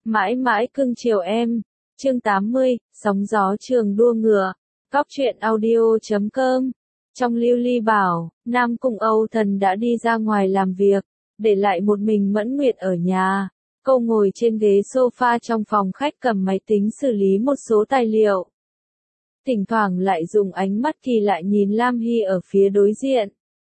Mãi mãi cưng chiều em. Chương 80, sóng gió trường đua ngựa. Cóc truyện audio.com. Trong lưu ly bảo, Nam Cung Âu Thần đã đi ra ngoài làm việc, để lại một mình Mẫn Nguyệt ở nhà. Cô ngồi trên ghế sofa trong phòng khách cầm máy tính xử lý một số tài liệu. Thỉnh thoảng lại dùng ánh mắt kỳ lạ nhìn Lam Hy ở phía đối diện.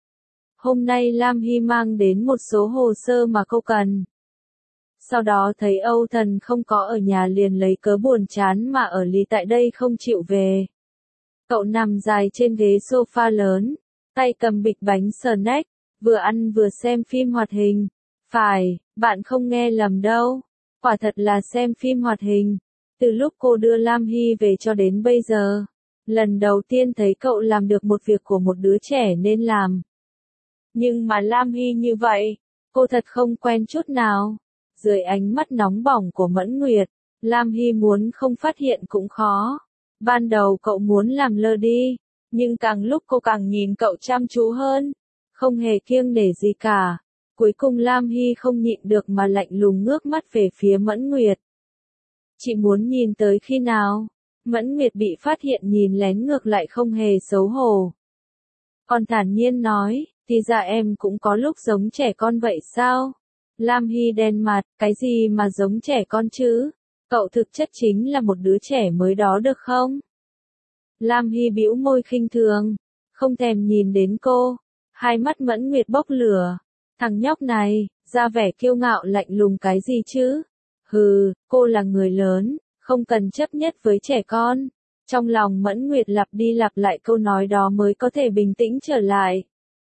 Hôm nay Lam Hy mang đến một số hồ sơ mà cô cần. Sau đó thấy Âu Thần không có ở nhà liền lấy cớ buồn chán mà ở lì tại đây không chịu về. Cậu nằm dài trên ghế sofa lớn, tay cầm bịch bánh snack, vừa ăn vừa xem phim hoạt hình. Phải, bạn không nghe lầm đâu, quả thật là xem phim hoạt hình. Từ lúc cô đưa Lam Hy về cho đến bây giờ, lần đầu tiên thấy cậu làm được một việc của một đứa trẻ nên làm. Nhưng mà Lam Hy như vậy, cô thật không quen chút nào. Dưới ánh mắt nóng bỏng của Mẫn Nguyệt, Lam Hy muốn không phát hiện cũng khó. Ban đầu cậu muốn làm lơ đi, nhưng càng lúc cô càng nhìn cậu chăm chú hơn, không hề kiêng nể gì cả. Cuối cùng Lam Hy không nhịn được mà lạnh lùng ngước mắt về phía Mẫn Nguyệt. Chị muốn nhìn tới khi nào? Mẫn Nguyệt bị phát hiện nhìn lén ngược lại không hề xấu hổ. Còn thản nhiên nói, thì ra em cũng có lúc giống trẻ con vậy sao? Lam Hy đen mặt, cái gì mà giống trẻ con chứ? Cậu thực chất chính là một đứa trẻ mới đó được không? Lam Hy bĩu môi khinh thường, không thèm nhìn đến cô. Hai mắt Mẫn Nguyệt bốc lửa. Thằng nhóc này, ra vẻ kiêu ngạo lạnh lùng cái gì chứ? Hừ, cô là người lớn, không cần chấp nhất với trẻ con. Trong lòng Mẫn Nguyệt lặp đi lặp lại câu nói đó mới có thể bình tĩnh trở lại.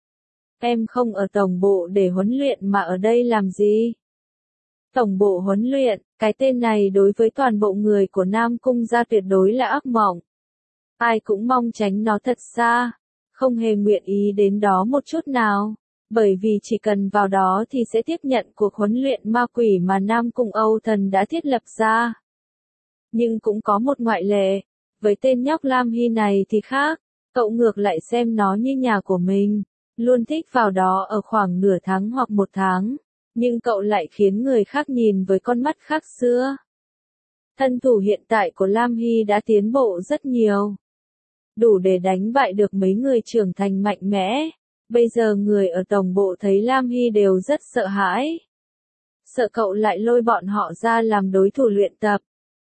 Em không ở tổng bộ để huấn luyện mà ở đây làm gì? Tổng bộ huấn luyện, cái tên này đối với toàn bộ người của Nam Cung gia tuyệt đối là ác mộng. Ai cũng mong tránh nó thật xa, không hề nguyện ý đến đó một chút nào, bởi vì chỉ cần vào đó thì sẽ tiếp nhận cuộc huấn luyện ma quỷ mà Nam Cung Âu Thần đã thiết lập ra. Nhưng cũng có một ngoại lệ, với tên nhóc Lam Hy này thì khác, cậu ngược lại xem nó như nhà của mình, luôn thích vào đó ở khoảng nửa tháng hoặc một tháng. Nhưng cậu lại khiến người khác nhìn với con mắt khác xưa. Thân thủ hiện tại của Lam Hy đã tiến bộ rất nhiều. Đủ để đánh bại được mấy người trưởng thành mạnh mẽ. Bây giờ người ở tổng bộ thấy Lam Hy đều rất sợ hãi. Sợ cậu lại lôi bọn họ ra làm đối thủ luyện tập.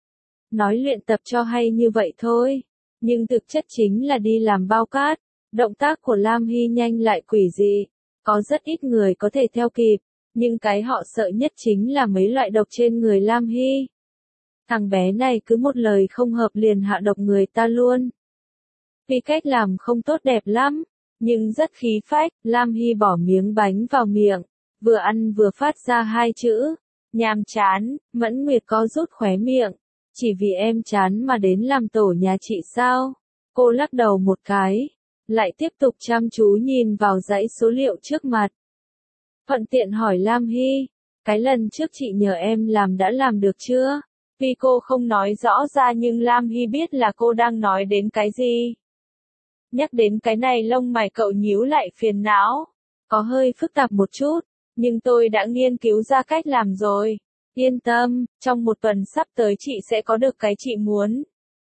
Nói luyện tập cho hay như vậy thôi. Nhưng thực chất chính là đi làm bao cát. Động tác của Lam Hy nhanh lại quỷ dị. Có rất ít người có thể theo kịp. Nhưng cái họ sợ nhất chính là mấy loại độc trên người Lam Hy. Thằng bé này cứ một lời không hợp liền hạ độc người ta luôn. Vì cách làm không tốt đẹp lắm, nhưng rất khí phách. Lam Hy bỏ miếng bánh vào miệng, vừa ăn vừa phát ra hai chữ, nhàm chán. Mẫn Nguyệt có rút khóe miệng, chỉ vì em chán mà đến làm tổ nhà chị sao? Cô lắc đầu một cái, lại tiếp tục chăm chú nhìn vào dãy số liệu trước mặt. Thuận tiện hỏi Lam Hy, cái lần trước chị nhờ em làm đã làm được chưa? Vì cô không nói rõ ra nhưng Lam Hy biết là cô đang nói đến cái gì. Nhắc đến cái này lông mày cậu nhíu lại phiền não. Có hơi phức tạp một chút, nhưng tôi đã nghiên cứu ra cách làm rồi. Yên tâm, trong một tuần sắp tới chị sẽ có được cái chị muốn.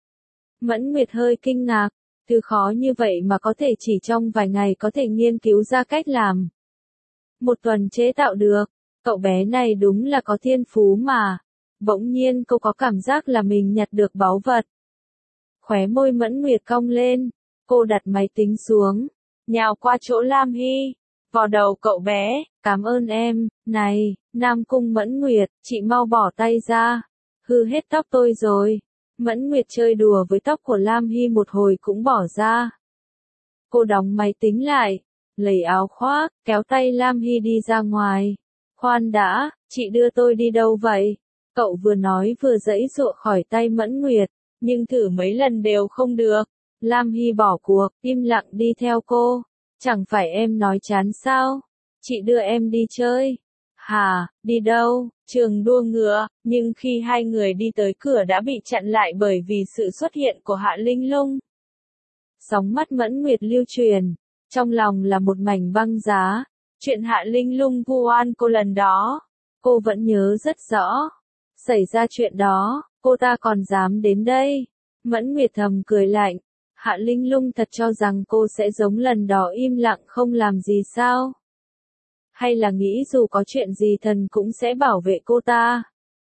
Mẫn Nguyệt hơi kinh ngạc, thứ khó như vậy mà có thể chỉ trong vài ngày có thể nghiên cứu ra cách làm. Một tuần chế tạo được, cậu bé này đúng là có thiên phú mà. Bỗng nhiên cô có cảm giác là mình nhặt được báu vật. Khóe môi Mẫn Nguyệt cong lên, cô đặt máy tính xuống, nhào qua chỗ Lam Hy, vò đầu cậu bé, cảm ơn em. Này, Nam Cung Mẫn Nguyệt, chị mau bỏ tay ra, hư hết tóc tôi rồi. Mẫn Nguyệt chơi đùa với tóc của Lam Hy một hồi cũng bỏ ra. Cô đóng máy tính lại, lấy áo khoác, kéo tay Lam Hy đi ra ngoài. Khoan đã, chị đưa tôi đi đâu vậy? Cậu vừa nói vừa giãy giụa khỏi tay Mẫn Nguyệt, nhưng thử mấy lần đều không được. Lam Hy bỏ cuộc, im lặng đi theo cô. Chẳng phải em nói chán sao? Chị đưa em đi chơi. Hả, đi đâu? Trường đua ngựa. Nhưng khi hai người đi tới cửa đã bị chặn lại bởi vì sự xuất hiện của Hạ Linh Lung. Sóng mắt Mẫn Nguyệt lưu truyền, trong lòng là một mảnh băng giá. Chuyện Hạ Linh Lung vu oan cô lần đó, cô vẫn nhớ rất rõ. Xảy ra chuyện đó, cô ta còn dám đến đây. Mẫn Nguyệt thầm cười lạnh. Hạ Linh Lung thật cho rằng cô sẽ giống lần đó im lặng không làm gì sao? Hay là nghĩ dù có chuyện gì thần cũng sẽ bảo vệ cô ta?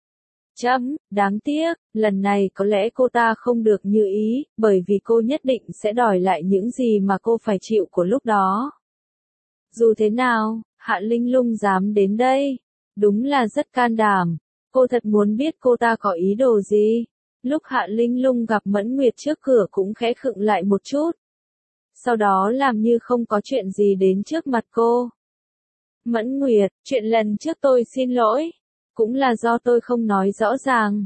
Đáng tiếc, lần này có lẽ cô ta không được như ý, bởi vì cô nhất định sẽ đòi lại những gì mà cô phải chịu của lúc đó. Dù thế nào, Hạ Linh Lung dám đến đây. Đúng là rất can đảm. Cô thật muốn biết cô ta có ý đồ gì. Lúc Hạ Linh Lung gặp Mẫn Nguyệt trước cửa cũng khẽ khựng lại một chút. Sau đó làm như không có chuyện gì đến trước mặt cô. Mẫn Nguyệt, chuyện lần trước tôi xin lỗi. Cũng là do tôi không nói rõ ràng.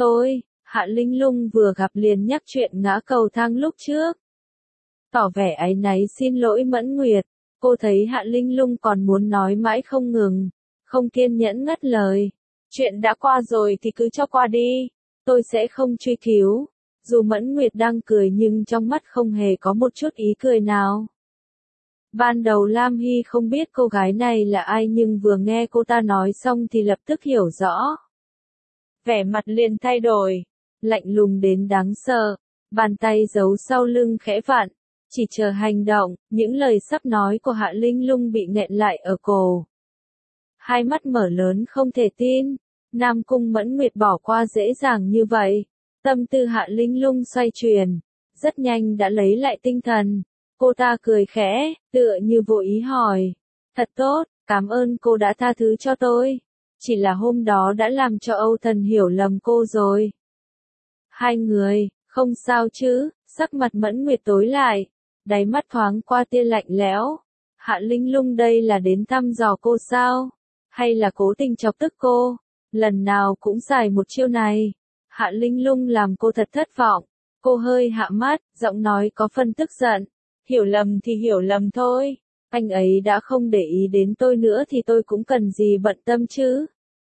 Hạ Linh Lung vừa gặp liền nhắc chuyện ngã cầu thang lúc trước. Tỏ vẻ áy náy xin lỗi Mẫn Nguyệt. Cô thấy Hạ Linh Lung còn muốn nói mãi không ngừng. Không kiên nhẫn ngắt lời. Chuyện đã qua rồi thì cứ cho qua đi. Tôi sẽ không truy cứu. Dù Mẫn Nguyệt đang cười nhưng trong mắt không hề có một chút ý cười nào. Ban đầu Lam Hy không biết cô gái này là ai nhưng vừa nghe cô ta nói xong thì lập tức hiểu rõ. Vẻ mặt liền thay đổi. Lạnh lùng đến đáng sợ. Bàn tay giấu sau lưng khẽ vặn. Chỉ chờ hành động, những lời sắp nói của Hạ Linh Lung bị nghẹn lại ở cổ. Hai mắt mở lớn không thể tin. Nam Cung Mẫn Nguyệt bỏ qua dễ dàng như vậy. Tâm tư Hạ Linh Lung xoay chuyển. Rất nhanh đã lấy lại tinh thần. Cô ta cười khẽ, tựa như vô ý hỏi. Thật tốt, cảm ơn cô đã tha thứ cho tôi. Chỉ là hôm đó đã làm cho Âu Thần hiểu lầm cô rồi. Hai người, không sao chứ, sắc mặt Mẫn Nguyệt tối lại. Đáy mắt thoáng qua tia lạnh lẽo. Hạ Linh Lung đây là đến thăm dò cô sao? Hay là cố tình chọc tức cô? Lần nào cũng xài một chiêu này. Hạ Linh Lung làm cô thật thất vọng. Cô hơi hạ mắt, giọng nói có phần tức giận. Hiểu lầm thì hiểu lầm thôi. Anh ấy đã không để ý đến tôi nữa thì tôi cũng cần gì bận tâm chứ.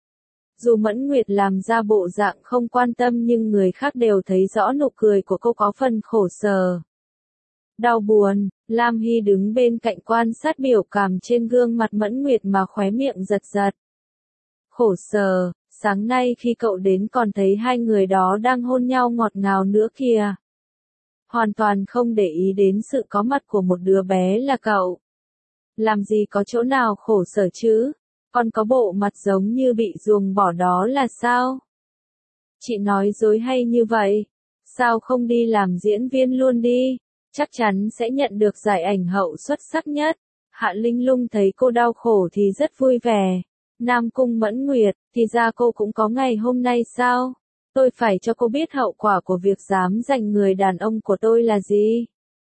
Dù Mẫn Nguyệt làm ra bộ dạng không quan tâm nhưng người khác đều thấy rõ nụ cười của cô có phần khổ sở. Đau buồn, Lam Hy đứng bên cạnh quan sát biểu cảm trên gương mặt Mẫn Nguyệt mà khóe miệng giật giật. Khổ sở, sáng nay khi cậu đến còn thấy hai người đó đang hôn nhau ngọt ngào nữa kìa. Hoàn toàn không để ý đến sự có mặt của một đứa bé là cậu. Làm gì có chỗ nào khổ sở chứ, còn có bộ mặt giống như bị ruồng bỏ đó là sao? Chị nói dối hay như vậy? Sao không đi làm diễn viên luôn đi? Chắc chắn sẽ nhận được giải ảnh hậu xuất sắc nhất. Hạ Linh Lung thấy cô đau khổ thì rất vui vẻ. Nam Cung Mẫn Nguyệt, thì ra cô cũng có ngày hôm nay sao? Tôi phải cho cô biết hậu quả của việc dám giành người đàn ông của tôi là gì.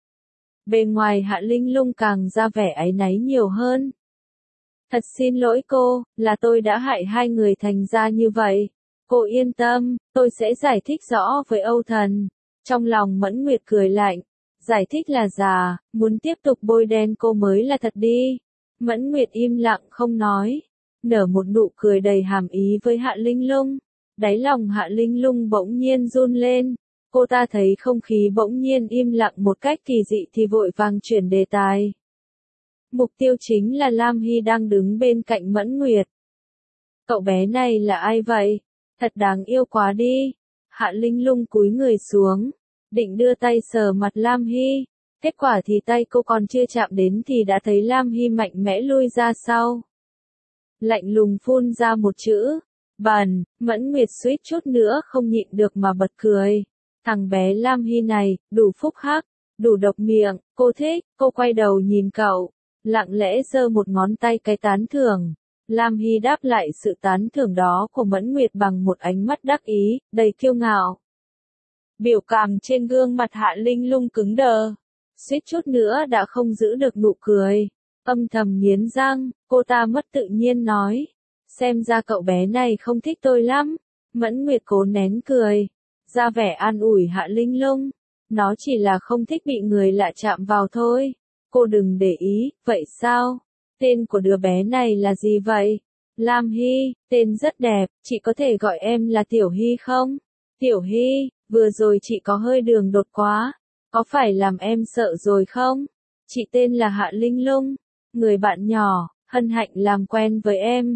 Bề ngoài Hạ Linh Lung càng ra vẻ áy náy nhiều hơn. Thật xin lỗi cô, là tôi đã hại hai người thành ra như vậy. Cô yên tâm, tôi sẽ giải thích rõ với Âu Thần. Trong lòng Mẫn Nguyệt cười lạnh. Giải thích là già, muốn tiếp tục bôi đen cô mới là thật đi. Mẫn Nguyệt im lặng không nói. Nở một nụ cười đầy hàm ý với Hạ Linh Lung. Đáy lòng Hạ Linh Lung bỗng nhiên run lên. Cô ta thấy không khí bỗng nhiên im lặng một cách kỳ dị thì vội vàng chuyển đề tài. Mục tiêu chính là Lam Hy đang đứng bên cạnh Mẫn Nguyệt. Cậu bé này là ai vậy? Thật đáng yêu quá đi. Hạ Linh Lung cúi người xuống, định đưa tay sờ mặt Lam Hy. Kết quả thì tay cô còn chưa chạm đến thì đã thấy Lam Hy mạnh mẽ lui ra sau. Lạnh lùng phun ra một chữ. Bẩn. Mẫn Nguyệt suýt chút nữa không nhịn được mà bật cười. Thằng bé Lam Hy này, đủ phúc hắc, đủ độc miệng, cô thích. Cô quay đầu nhìn cậu, lặng lẽ giơ một ngón tay cái tán thưởng. Lam Hy đáp lại sự tán thưởng đó của Mẫn Nguyệt bằng một ánh mắt đắc ý, đầy kiêu ngạo. Biểu cảm trên gương mặt Hạ Linh Lung cứng đờ, suýt chút nữa đã không giữ được nụ cười. Âm thầm nghiến răng, cô ta mất tự nhiên nói. Xem ra cậu bé này không thích tôi lắm. Mẫn Nguyệt cố nén cười, ra vẻ an ủi Hạ Linh Lung. Nó chỉ là không thích bị người lạ chạm vào thôi. Cô đừng để ý, vậy sao? Tên của đứa bé này là gì vậy? Lam Hy, tên rất đẹp, chị có thể gọi em là Tiểu Hy không? Tiểu Hy, vừa rồi chị có hơi đường đột quá. Có phải làm em sợ rồi không? Chị tên là Hạ Linh Lung. Người bạn nhỏ, hân hạnh làm quen với em.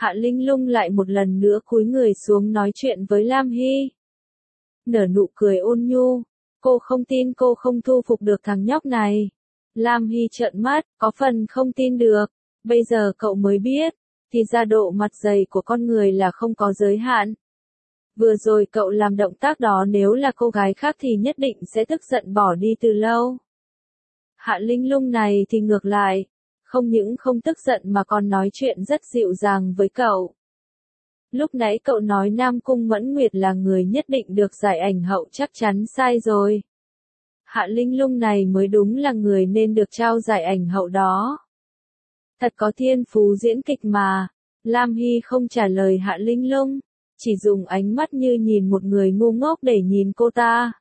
Hạ Linh Lung lại một lần nữa cúi người xuống nói chuyện với Lam Hy. Nở nụ cười ôn nhu, cô không tin cô không thu phục được thằng nhóc này. Lam Hy trợn mắt, có phần không tin được, bây giờ cậu mới biết, thì ra độ mặt dày của con người là không có giới hạn. Vừa rồi cậu làm động tác đó nếu là cô gái khác thì nhất định sẽ tức giận bỏ đi từ lâu. Hạ Linh Lung này thì ngược lại, không những không tức giận mà còn nói chuyện rất dịu dàng với cậu. Lúc nãy cậu nói Nam Cung Mẫn Nguyệt là người nhất định được giải ảnh hậu chắc chắn sai rồi. Hạ Linh Lung này mới đúng là người nên được trao giải ảnh hậu đó. Thật có thiên phú diễn kịch mà. Lam Hy không trả lời Hạ Linh Lung, chỉ dùng ánh mắt như nhìn một người ngu ngốc để nhìn cô ta.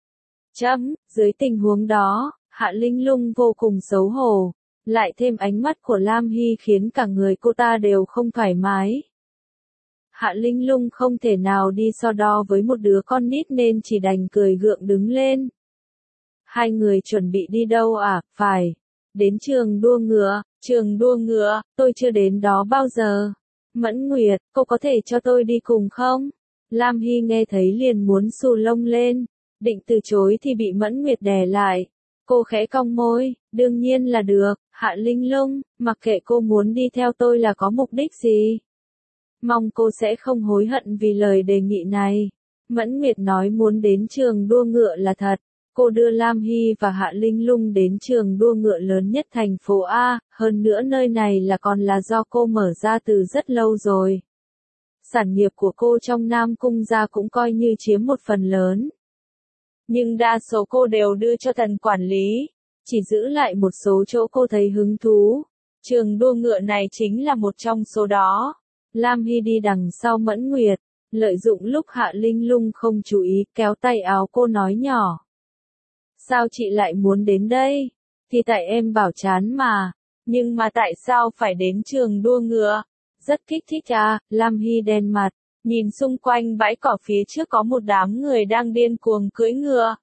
Dưới tình huống đó, Hạ Linh Lung vô cùng xấu hổ, lại thêm ánh mắt của Lam Hy khiến cả người cô ta đều không thoải mái. Hạ Linh Lung không thể nào đi so đo với một đứa con nít nên chỉ đành cười gượng đứng lên. Hai người chuẩn bị đi đâu à? Phải, đến trường đua ngựa. Trường đua ngựa, tôi chưa đến đó bao giờ. Mẫn Nguyệt, cô có thể cho tôi đi cùng không? Lam Hy nghe thấy liền muốn xù lông lên, định từ chối thì bị Mẫn Nguyệt đè lại. Cô khẽ cong môi, đương nhiên là được, Hạ Linh Lung, mặc kệ cô muốn đi theo tôi là có mục đích gì. Mong cô sẽ không hối hận vì lời đề nghị này. Mẫn Nguyệt nói muốn đến trường đua ngựa là thật. Cô đưa Lam Hy và Hạ Linh Lung đến trường đua ngựa lớn nhất thành phố A, hơn nữa nơi này còn là do cô mở ra từ rất lâu rồi. Sản nghiệp của cô trong Nam Cung gia cũng coi như chiếm một phần lớn. Nhưng đa số cô đều đưa cho Thần quản lý, chỉ giữ lại một số chỗ cô thấy hứng thú. Trường đua ngựa này chính là một trong số đó. Lam Hy đi đằng sau Mẫn Nguyệt, lợi dụng lúc Hạ Linh Lung không chú ý kéo tay áo cô nói nhỏ. Sao chị lại muốn đến đây? Thì tại em bảo chán mà. Nhưng mà tại sao phải đến trường đua ngựa? Rất kích thích à, Lam Hy đen mặt, nhìn xung quanh bãi cỏ phía trước có một đám người đang điên cuồng cưỡi ngựa.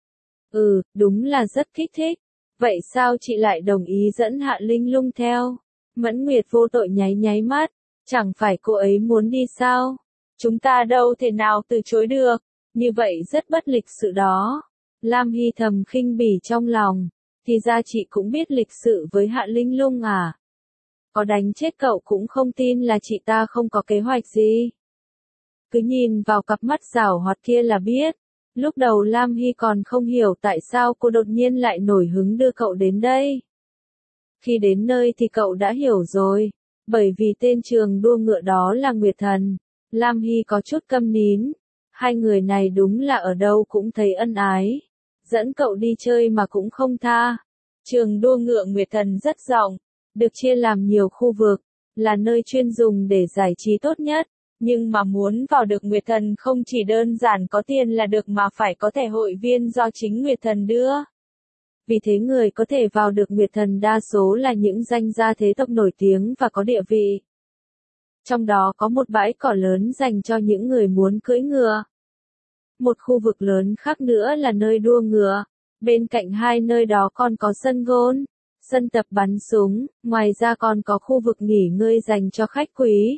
Đúng là rất kích thích. Vậy sao chị lại đồng ý dẫn Hạ Linh Lung theo? Mẫn Nguyệt vô tội nháy mắt, chẳng phải cô ấy muốn đi sao? Chúng ta đâu thể nào từ chối được, như vậy rất bất lịch sự đó. Lam Hy thầm khinh bỉ trong lòng, thì ra chị cũng biết lịch sự với Hạ Linh Lung à? Có đánh chết cậu cũng không tin là chị ta không có kế hoạch gì. Cứ nhìn vào cặp mắt giảo hoạt kia là biết. Lúc đầu Lam Hy còn không hiểu tại sao cô đột nhiên lại nổi hứng đưa cậu đến đây. Khi đến nơi thì cậu đã hiểu rồi, bởi vì tên trường đua ngựa đó là Nguyệt Thần. Lam Hy có chút câm nín, hai người này đúng là ở đâu cũng thấy ân ái. Dẫn cậu đi chơi mà cũng không tha. Trường đua ngựa Nguyệt Thần rất rộng, được chia làm nhiều khu vực, là nơi chuyên dùng để giải trí tốt nhất. Nhưng mà muốn vào được Nguyệt Thần không chỉ đơn giản có tiền là được mà phải có thẻ hội viên do chính Nguyệt Thần đưa. Vì thế người có thể vào được Nguyệt Thần đa số là những danh gia thế tộc nổi tiếng và có địa vị. Trong đó có một bãi cỏ lớn dành cho những người muốn cưỡi ngựa. Một khu vực lớn khác nữa là nơi đua ngựa. Bên cạnh hai nơi đó còn có sân golf, sân tập bắn súng, ngoài ra còn có khu vực nghỉ ngơi dành cho khách quý.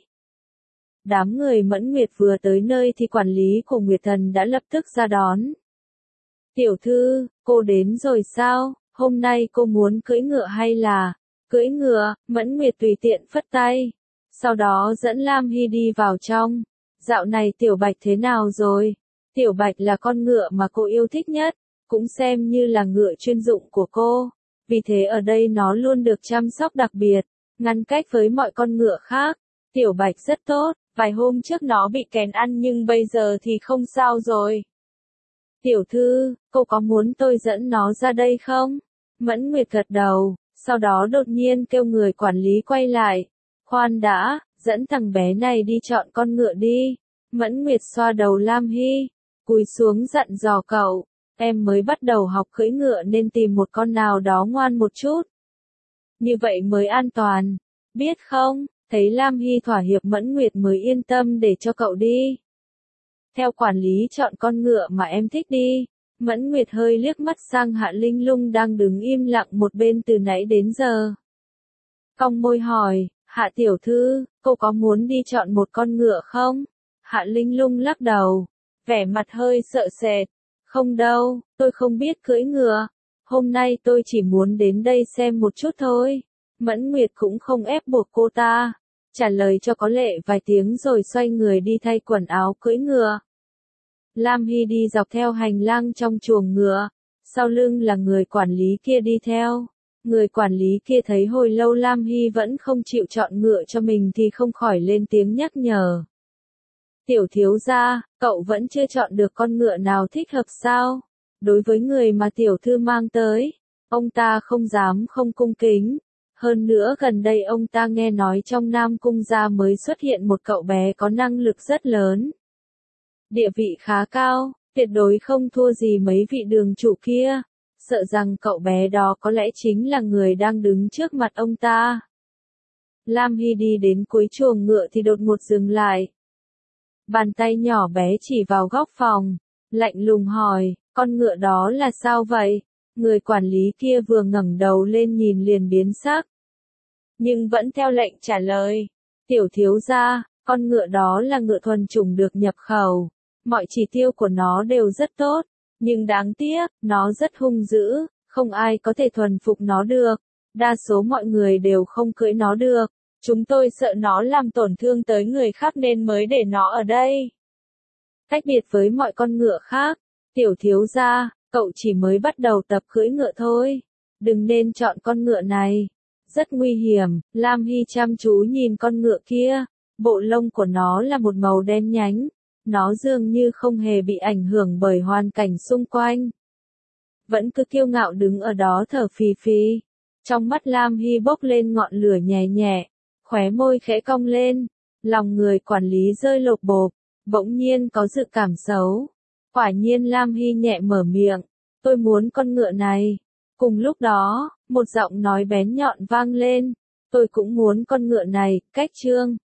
Đám người Mẫn Nguyệt vừa tới nơi thì quản lý của Nguyệt Thần đã lập tức ra đón. Tiểu thư, cô đến rồi sao? Hôm nay cô muốn cưỡi ngựa hay là cưỡi ngựa? Mẫn Nguyệt tùy tiện phất tay. Sau đó dẫn Lam Hy đi vào trong. Dạo này Tiểu Bạch thế nào rồi? Tiểu Bạch là con ngựa mà cô yêu thích nhất, cũng xem như là ngựa chuyên dụng của cô. Vì thế ở đây nó luôn được chăm sóc đặc biệt, ngăn cách với mọi con ngựa khác. Tiểu Bạch rất tốt, vài hôm trước nó bị kèn ăn nhưng bây giờ thì không sao rồi. Tiểu thư, cô có muốn tôi dẫn nó ra đây không? Mẫn Nguyệt gật đầu, sau đó đột nhiên kêu người quản lý quay lại. Khoan đã, dẫn thằng bé này đi chọn con ngựa đi. Mẫn Nguyệt xoa đầu Lam Hy, cúi xuống dặn dò cậu. Em mới bắt đầu học cưỡi ngựa nên tìm một con nào đó ngoan một chút. Như vậy mới an toàn. Biết không, thấy Lam Hy thỏa hiệp Mẫn Nguyệt mới yên tâm để cho cậu đi. Theo quản lý chọn con ngựa mà em thích đi. Mẫn Nguyệt hơi liếc mắt sang Hạ Linh Lung đang đứng im lặng một bên từ nãy đến giờ. Cong môi hỏi, Hạ tiểu thư, cô có muốn đi chọn một con ngựa không? Hạ Linh Lung lắc đầu, vẻ mặt hơi sợ sệt. Không đâu, tôi không biết cưỡi ngựa. Hôm nay tôi chỉ muốn đến đây xem một chút thôi. Mẫn Nguyệt cũng không ép buộc cô ta. Trả lời cho có lệ vài tiếng rồi xoay người đi thay quần áo cưỡi ngựa. Lam Hy đi dọc theo hành lang trong chuồng ngựa. Sau lưng là người quản lý kia đi theo. Người quản lý kia thấy hồi lâu Lam Hy vẫn không chịu chọn ngựa cho mình thì không khỏi lên tiếng nhắc nhở. Tiểu thiếu gia, cậu vẫn chưa chọn được con ngựa nào thích hợp sao? Đối với người mà tiểu thư mang tới, ông ta không dám không cung kính. Hơn nữa gần đây ông ta nghe nói trong Nam Cung gia mới xuất hiện một cậu bé có năng lực rất lớn. Địa vị khá cao, tuyệt đối không thua gì mấy vị đường chủ kia. Sợ rằng cậu bé đó có lẽ chính là người đang đứng trước mặt ông ta. Lam Hy đi đến cuối chuồng ngựa thì đột ngột dừng lại. Bàn tay nhỏ bé chỉ vào góc phòng, lạnh lùng hỏi, con ngựa đó là sao vậy? Người quản lý kia vừa ngẩng đầu lên nhìn liền biến sắc. Nhưng vẫn theo lệnh trả lời, tiểu thiếu gia, con ngựa đó là ngựa thuần chủng được nhập khẩu. Mọi chỉ tiêu của nó đều rất tốt, nhưng đáng tiếc, nó rất hung dữ, không ai có thể thuần phục nó được. Đa số mọi người đều không cưỡi nó được. Chúng tôi sợ nó làm tổn thương tới người khác nên mới để nó ở đây. Cách biệt với mọi con ngựa khác, tiểu thiếu gia, cậu chỉ mới bắt đầu tập cưỡi ngựa thôi. Đừng nên chọn con ngựa này. Rất nguy hiểm. Lam Hy chăm chú nhìn con ngựa kia. Bộ lông của nó là một màu đen nhánh. Nó dường như không hề bị ảnh hưởng bởi hoàn cảnh xung quanh. Vẫn cứ kiêu ngạo đứng ở đó thở phì phì. Trong mắt Lam Hy bốc lên ngọn lửa nhẹ nhẹ. Khóe môi khẽ cong lên, lòng người quản lý rơi lột bột, bỗng nhiên có dự cảm xấu. Quả nhiên Lam Hy nhẹ mở miệng, tôi muốn con ngựa này. Cùng lúc đó, một giọng nói bén nhọn vang lên, tôi cũng muốn con ngựa này, cách trương.